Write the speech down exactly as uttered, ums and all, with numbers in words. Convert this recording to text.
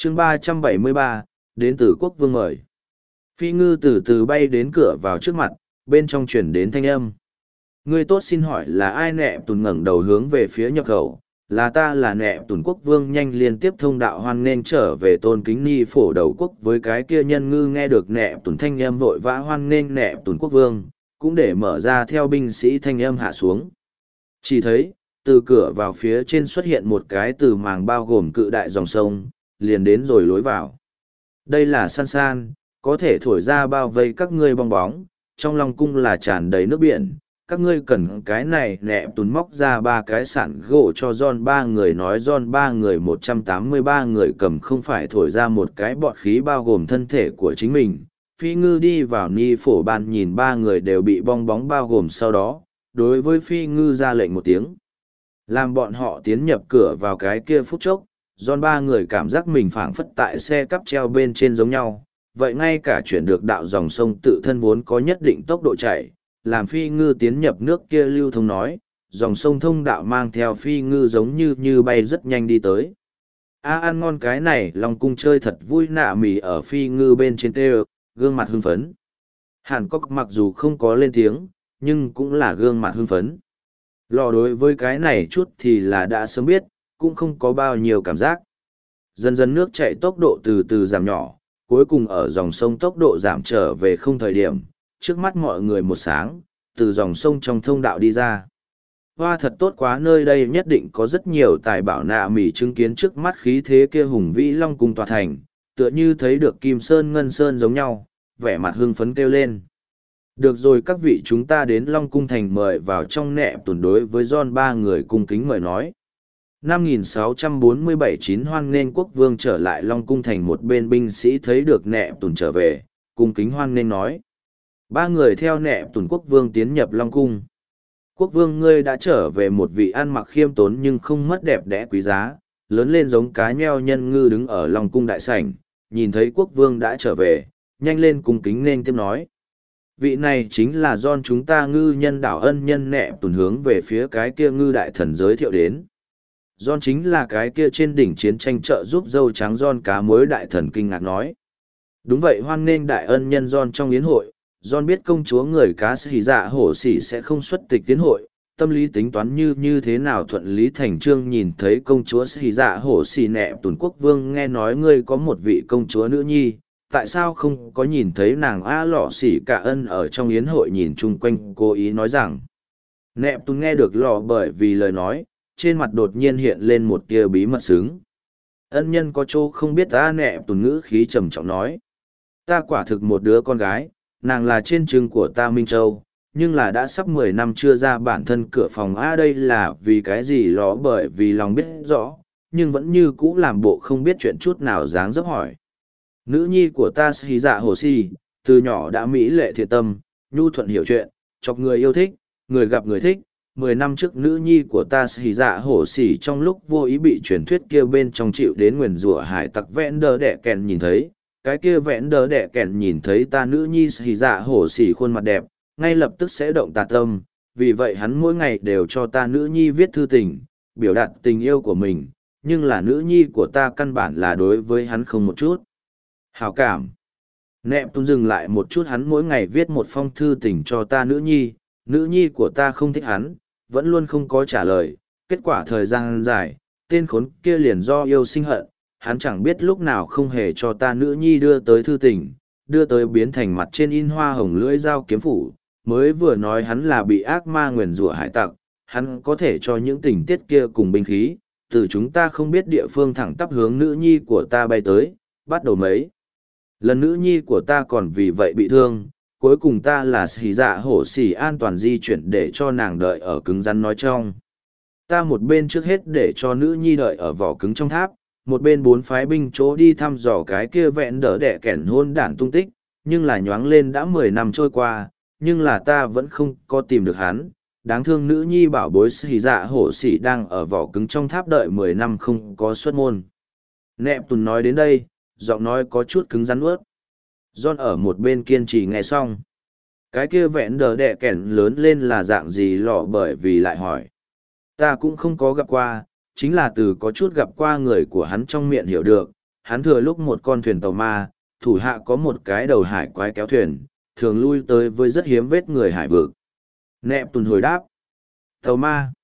chương ba trăm bảy mươi ba, đến từ quốc vương mời. Phi ngư từ từ bay đến cửa vào trước mặt, bên trong chuyển đến thanh âm. Ngươi tốt, xin hỏi là ai? Nẹp Tùn ngẩng đầu hướng về phía nhập khẩu. Là ta, là Nẹp Tùn quốc vương. Nhanh liên tiếp thông đạo hoan nghênh trở về tôn kính ni phổ đầu quốc. Với cái kia nhân ngư nghe được Nẹp Tùn thanh âm vội vã hoan nghênh Nẹp Tùn quốc vương, cũng để mở ra theo binh sĩ thanh âm hạ xuống. Chỉ thấy, từ cửa vào phía trên xuất hiện một cái từ màng bao gồm cự đại dòng sông, liền đến rồi lối vào. Đây là san san, có thể thổi ra bao vây các ngươi bong bóng, trong lòng cung là tràn đầy nước biển, các ngươi cần cái này. Nẹp Tùn móc ra ba cái sản gỗ cho John ba người, nói John ba người một trăm tám mươi ba người cầm không phải thổi ra một cái bọt khí bao gồm thân thể của chính mình. Phi ngư đi vào ni phổ ban nhìn ba người đều bị bong bóng bao gồm, sau đó đối với phi ngư ra lệnh một tiếng, làm bọn họ tiến nhập cửa vào. Cái kia phút chốc, John ba người cảm giác mình phảng phất tại xe cắp treo bên trên giống nhau. Vậy ngay cả chuyển được đạo dòng sông tự thân vốn có nhất định tốc độ chạy, làm phi ngư tiến nhập nước kia lưu thông nói, dòng sông thông đạo mang theo phi ngư giống như như bay rất nhanh đi tới. A ăn ngon cái này, Long cung chơi thật vui. Nạ mì ở phi ngư bên trên tê, gương mặt hưng phấn. Hàn Cốc mặc dù không có lên tiếng, nhưng cũng là gương mặt hưng phấn. Lò đối với cái này chút thì là đã sớm biết, cũng không có bao nhiêu cảm giác. Dần dần nước chạy tốc độ từ từ giảm nhỏ, cuối cùng ở dòng sông tốc độ giảm trở về không thời điểm, trước mắt mọi người một sáng, từ dòng sông trong thông đạo đi ra. Hoa thật tốt quá, nơi đây nhất định có rất nhiều tài bảo. Nạ mỉ chứng kiến trước mắt khí thế kia hùng vĩ Long cung tòa thành, tựa như thấy được Kim Sơn Ngân Sơn giống nhau, vẻ mặt hưng phấn kêu lên. Được rồi các vị, chúng ta đến Long cung thành, mời vào trong. Nẹp Tùn đối với John ba người cung kính mời nói. năm nghìn sáu trăm bốn mươi bảy chín hoan nghênh quốc vương trở lại Long cung thành. Một bên binh sĩ thấy được Nẹp Tùn trở về, cung kính hoan nghênh nói. Ba người theo Nẹp Tùn quốc vương tiến nhập Long cung. Quốc vương, ngươi đã trở về. Một vị ăn mặc khiêm tốn nhưng không mất đẹp đẽ quý giá, lớn lên giống cá nheo nhân ngư đứng ở Long cung đại sảnh, nhìn thấy quốc vương đã trở về, nhanh lên cung kính nên tiếp nói. Vị này chính là John chúng ta ngư nhân đảo ân nhân. Nẹp Tùn hướng về phía cái kia ngư đại thần giới thiệu đến. John chính là cái kia trên đỉnh chiến tranh trợ giúp dâu trắng John cá muối. Đại thần kinh ngạc nói. Đúng vậy, hoan nghênh đại ân nhân John trong yến hội. John biết công chúa người cá Sĩ Dạ Hổ Sĩ sẽ không xuất tịch tiến hội, tâm lý tính toán như như thế nào thuận lý thành trương. Nhìn thấy công chúa Sĩ Dạ Hổ Sĩ. Nẹp Tùn quốc vương, nghe nói ngươi có một vị công chúa nữ nhi, tại sao không có nhìn thấy nàng? A lọ xỉ cả ân ở trong yến hội nhìn chung quanh, cố ý nói rằng. Nẹp Tùn nghe được lọ bởi vì lời nói, trên mặt đột nhiên hiện lên một tia bí mật sướng. Ân nhân có chỗ không biết ta. Nẹp Tùn ngữ khí trầm trọng nói. Ta quả thực một đứa con gái, nàng là trên trưng của ta Minh Châu, nhưng là đã sắp mười năm chưa ra bản thân cửa phòng. A đây là vì cái gì? Lọ bởi vì lòng biết rõ, nhưng vẫn như cũ làm bộ không biết chuyện chút nào, dáng dấp hỏi. Nữ nhi của ta Sĩ Dạ Hồ Sĩ, từ nhỏ đã mỹ lệ thiện tâm, nhu thuận hiểu chuyện, chọc người yêu thích, người gặp người thích. Mười năm trước nữ nhi của ta Sĩ Dạ Hổ Sĩ trong lúc vô ý bị truyền thuyết kia bên trong chịu đến nguyền rủa hải tặc vẽn đờ đẻ kèn nhìn thấy. Cái kia vẽn đờ đẻ kèn nhìn thấy ta nữ nhi Sĩ Dạ Hổ Sĩ khuôn mặt đẹp, ngay lập tức sẽ động tà tâm. Vì vậy hắn mỗi ngày đều cho ta nữ nhi viết thư tình, biểu đạt tình yêu của mình. Nhưng là nữ nhi của ta căn bản là đối với hắn không một chút hảo cảm. Nẹp Tùn dừng lại một chút. Hắn mỗi ngày viết một phong thư tình cho ta nữ nhi, nữ nhi của ta không thích hắn, vẫn luôn không có trả lời. Kết quả thời gian dài, tên khốn kia liền do yêu sinh hận, hắn chẳng biết lúc nào không hề cho ta nữ nhi đưa tới thư tình, đưa tới biến thành mặt trên in hoa hồng lưỡi dao kiếm phủ. Mới vừa nói hắn là bị ác ma nguyền rủa hải tặc, hắn có thể cho những tình tiết kia cùng binh khí, từ chúng ta không biết địa phương thẳng tắp hướng nữ nhi của ta bay tới, bắt đầu mấy lần nữ nhi của ta còn vì vậy bị thương. Cuối cùng ta là Sĩ Dạ Hổ Sĩ an toàn di chuyển để cho nàng đợi ở cứng rắn nói trong. Ta một bên trước hết để cho nữ nhi đợi ở vỏ cứng trong tháp, một bên bốn phái binh chỗ đi thăm dò cái kia vẹn đỡ đẻ kẻn hôn đản tung tích. Nhưng là nhoáng lên đã mười năm trôi qua, nhưng là ta vẫn không có tìm được hắn. Đáng thương nữ nhi bảo bối Sĩ Dạ Hổ Sĩ đang ở vỏ cứng trong tháp đợi mười năm không có xuất môn. Nẹp Tùn nói đến đây, giọng nói có chút cứng rắn ướt. John ở một bên kiên trì nghe xong. Cái kia vẹn đờ đẻ kẻn lớn lên là dạng gì? Lọ bởi vì lại hỏi. Ta cũng không có gặp qua, chính là từ có chút gặp qua người của hắn trong miệng hiểu được. hắn thừa lúc một con thuyền tàu ma, thủ hạ có một cái đầu hải quái kéo thuyền, thường lui tới với rất hiếm vết người hải vực. Nẹp tùn hồi đáp. Tàu ma.